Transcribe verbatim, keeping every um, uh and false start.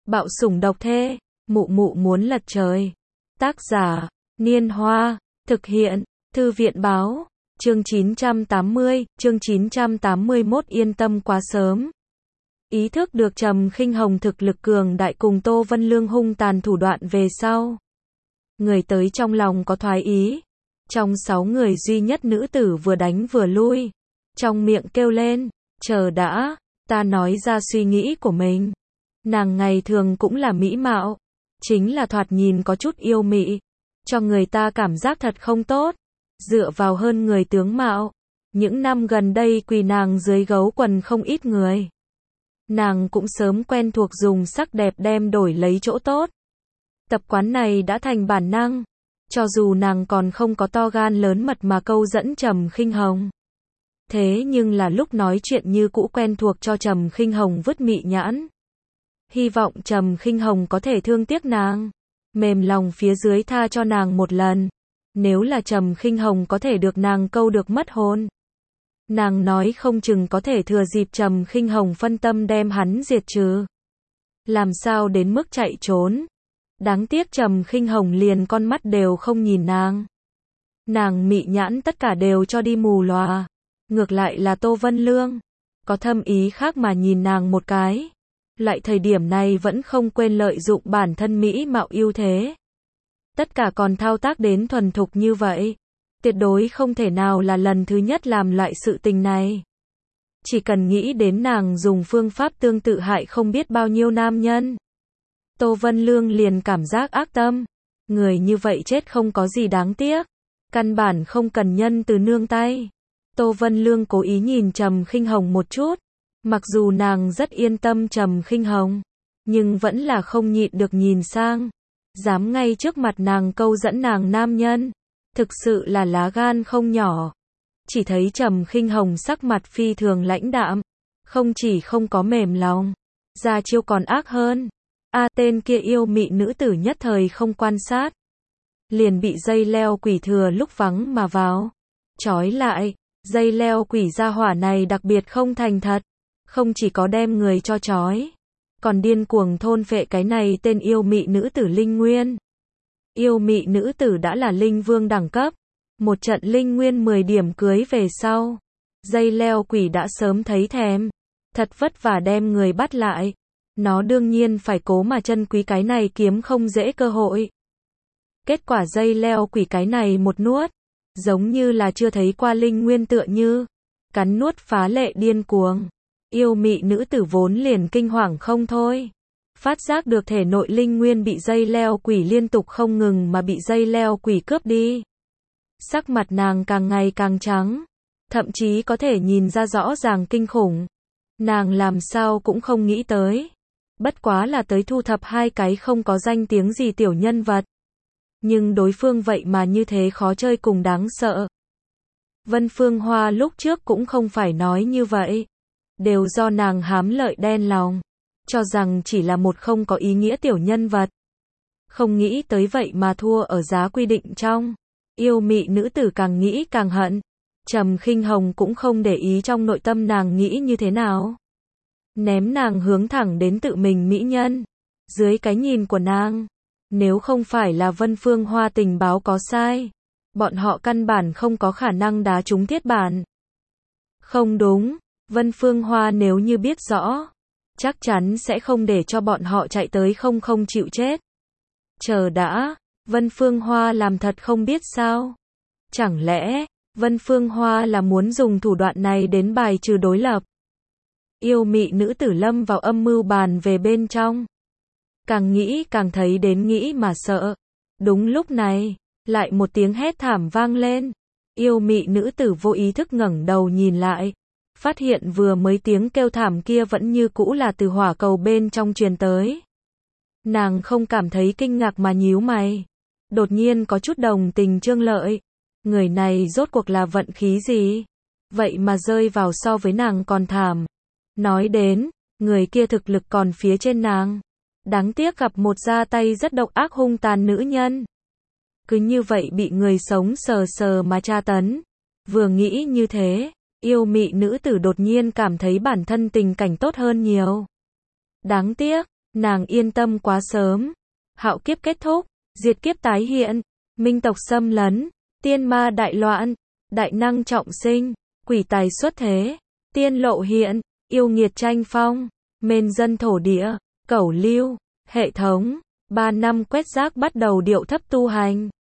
Bạo sủng độc thê, mụ mụ muốn lật trời. Tác giả, Niên Hoa, thực hiện, Thư viện Báo, chương chín trăm tám mươi, chương chín trăm tám mươi mốt yên tâm quá sớm. Ý thức được Trầm Khinh Hồng thực lực cường đại cùng Tô Vân Lương hung tàn thủ đoạn về sau. Người tới trong lòng có thoái ý. Trong sáu người duy nhất nữ tử vừa đánh vừa lui. Trong miệng kêu lên, chờ đã, ta nói ra suy nghĩ của mình. Nàng ngày thường cũng là mỹ mạo. Chính là thoạt nhìn có chút yêu mị. Cho người ta cảm giác thật không tốt. Dựa vào hơn người tướng mạo. Những năm gần đây quỳ nàng dưới gấu quần không ít người. Nàng cũng sớm quen thuộc dùng sắc đẹp đem đổi lấy chỗ tốt. Tập quán này đã thành bản năng. Cho dù nàng còn không có to gan lớn mật mà câu dẫn Trầm Khinh Hồng. Thế nhưng là lúc nói chuyện như cũ quen thuộc cho Trầm Khinh Hồng vứt mị nhãn. Hy vọng Trầm Khinh Hồng có thể thương tiếc nàng. Mềm lòng phía dưới tha cho nàng một lần. Nếu là Trầm Khinh Hồng có thể được nàng câu được mất hồn. Nàng nói không chừng có thể thừa dịp Trầm Khinh Hồng phân tâm đem hắn diệt trừ. Làm sao đến mức chạy trốn. Đáng tiếc Trầm Khinh Hồng liền con mắt đều không nhìn nàng. Nàng mị nhãn tất cả đều cho đi mù lòa. Ngược lại là Tô Vân Lương. Có thâm ý khác mà nhìn nàng một cái. Lại thời điểm này vẫn không quên lợi dụng bản thân mỹ mạo ưu thế. Tất cả còn thao tác đến thuần thục như vậy. Tuyệt đối không thể nào là lần thứ nhất làm loại sự tình này. Chỉ cần nghĩ đến nàng dùng phương pháp tương tự hại không biết bao nhiêu nam nhân. Tô Vân Lương liền cảm giác ác tâm. Người như vậy chết không có gì đáng tiếc. Căn bản không cần nhân từ nương tay. Tô Vân Lương cố ý nhìn Trầm Khinh Hồng một chút. Mặc dù nàng rất yên tâm Trầm Khinh Hồng. Nhưng vẫn là không nhịn được nhìn sang. Dám ngay trước mặt nàng câu dẫn nàng nam nhân. Thực sự là lá gan không nhỏ. Chỉ thấy Trầm Khinh Hồng sắc mặt phi thường lãnh đạm. Không chỉ không có mềm lòng. Ra chiêu còn ác hơn. A tên kia yêu mị nữ tử nhất thời không quan sát. Liền bị dây leo quỷ thừa lúc vắng mà vào. Trói lại. Dây leo quỷ gia hỏa này đặc biệt không thành thật. Không chỉ có đem người cho trói. Còn điên cuồng thôn phệ cái này tên yêu mị nữ tử linh nguyên. Yêu mị nữ tử đã là linh vương đẳng cấp. Một trận linh nguyên mười điểm cưới về sau. Dây leo quỷ đã sớm thấy thèm. Thật vất vả đem người bắt lại. Nó đương nhiên phải cố mà trân quý cái này kiếm không dễ cơ hội. Kết quả dây leo quỷ cái này một nuốt. Giống như là chưa thấy qua linh nguyên tựa như. Cắn nuốt phá lệ điên cuồng. Yêu mị nữ tử vốn liền kinh hoàng không thôi. Phát giác được thể nội linh nguyên bị dây leo quỷ liên tục không ngừng mà bị dây leo quỷ cướp đi. Sắc mặt nàng càng ngày càng trắng. Thậm chí có thể nhìn ra rõ ràng kinh khủng. Nàng làm sao cũng không nghĩ tới. Bất quá là tới thu thập hai cái không có danh tiếng gì tiểu nhân vật. Nhưng đối phương vậy mà như thế khó chơi cùng đáng sợ. Vân Phương Hoa lúc trước cũng không phải nói như vậy. Đều do nàng hám lợi đen lòng. Cho rằng chỉ là một không có ý nghĩa tiểu nhân vật. Không nghĩ tới vậy mà thua ở giá quy định trong. Yêu mị nữ tử càng nghĩ càng hận. Trầm Khinh Hồng cũng không để ý trong nội tâm nàng nghĩ như thế nào. Ném nàng hướng thẳng đến tự mình mỹ nhân. Dưới cái nhìn của nàng. Nếu không phải là Vân Phương Hoa tình báo có sai. Bọn họ căn bản không có khả năng đá trúng thiết bản. Không đúng. Vân Phương Hoa nếu như biết rõ. Chắc chắn sẽ không để cho bọn họ chạy tới không không chịu chết. Chờ đã. Vân Phương Hoa làm thật không biết sao. Chẳng lẽ. Vân Phương Hoa là muốn dùng thủ đoạn này đến bài trừ đối lập. Yêu mị nữ tử lâm vào âm mưu bàn về bên trong. Càng nghĩ càng thấy đến nghĩ mà sợ. Đúng lúc này, lại một tiếng hét thảm vang lên. Yêu mị nữ tử vô ý thức ngẩng đầu nhìn lại. Phát hiện vừa mới tiếng kêu thảm kia vẫn như cũ là từ hỏa cầu bên trong truyền tới. Nàng không cảm thấy kinh ngạc mà nhíu mày. Đột nhiên có chút đồng tình Trương Lợi. Người này rốt cuộc là vận khí gì? Vậy mà rơi vào so với nàng còn thảm. Nói đến, người kia thực lực còn phía trên nàng. Đáng tiếc gặp một ra tay rất độc ác hung tàn nữ nhân. Cứ như vậy bị người sống sờ sờ mà tra tấn. Vừa nghĩ như thế, yêu mị nữ tử đột nhiên cảm thấy bản thân tình cảnh tốt hơn nhiều. Đáng tiếc, nàng yên tâm quá sớm. Hạo kiếp kết thúc, diệt kiếp tái hiện, minh tộc xâm lấn, tiên ma đại loạn, đại năng trọng sinh, quỷ tài xuất thế, tiên lộ hiện, yêu nghiệt tranh phong, mên dân thổ địa, cẩu lưu, hệ thống, ba năm quét rác bắt đầu điệu thấp tu hành.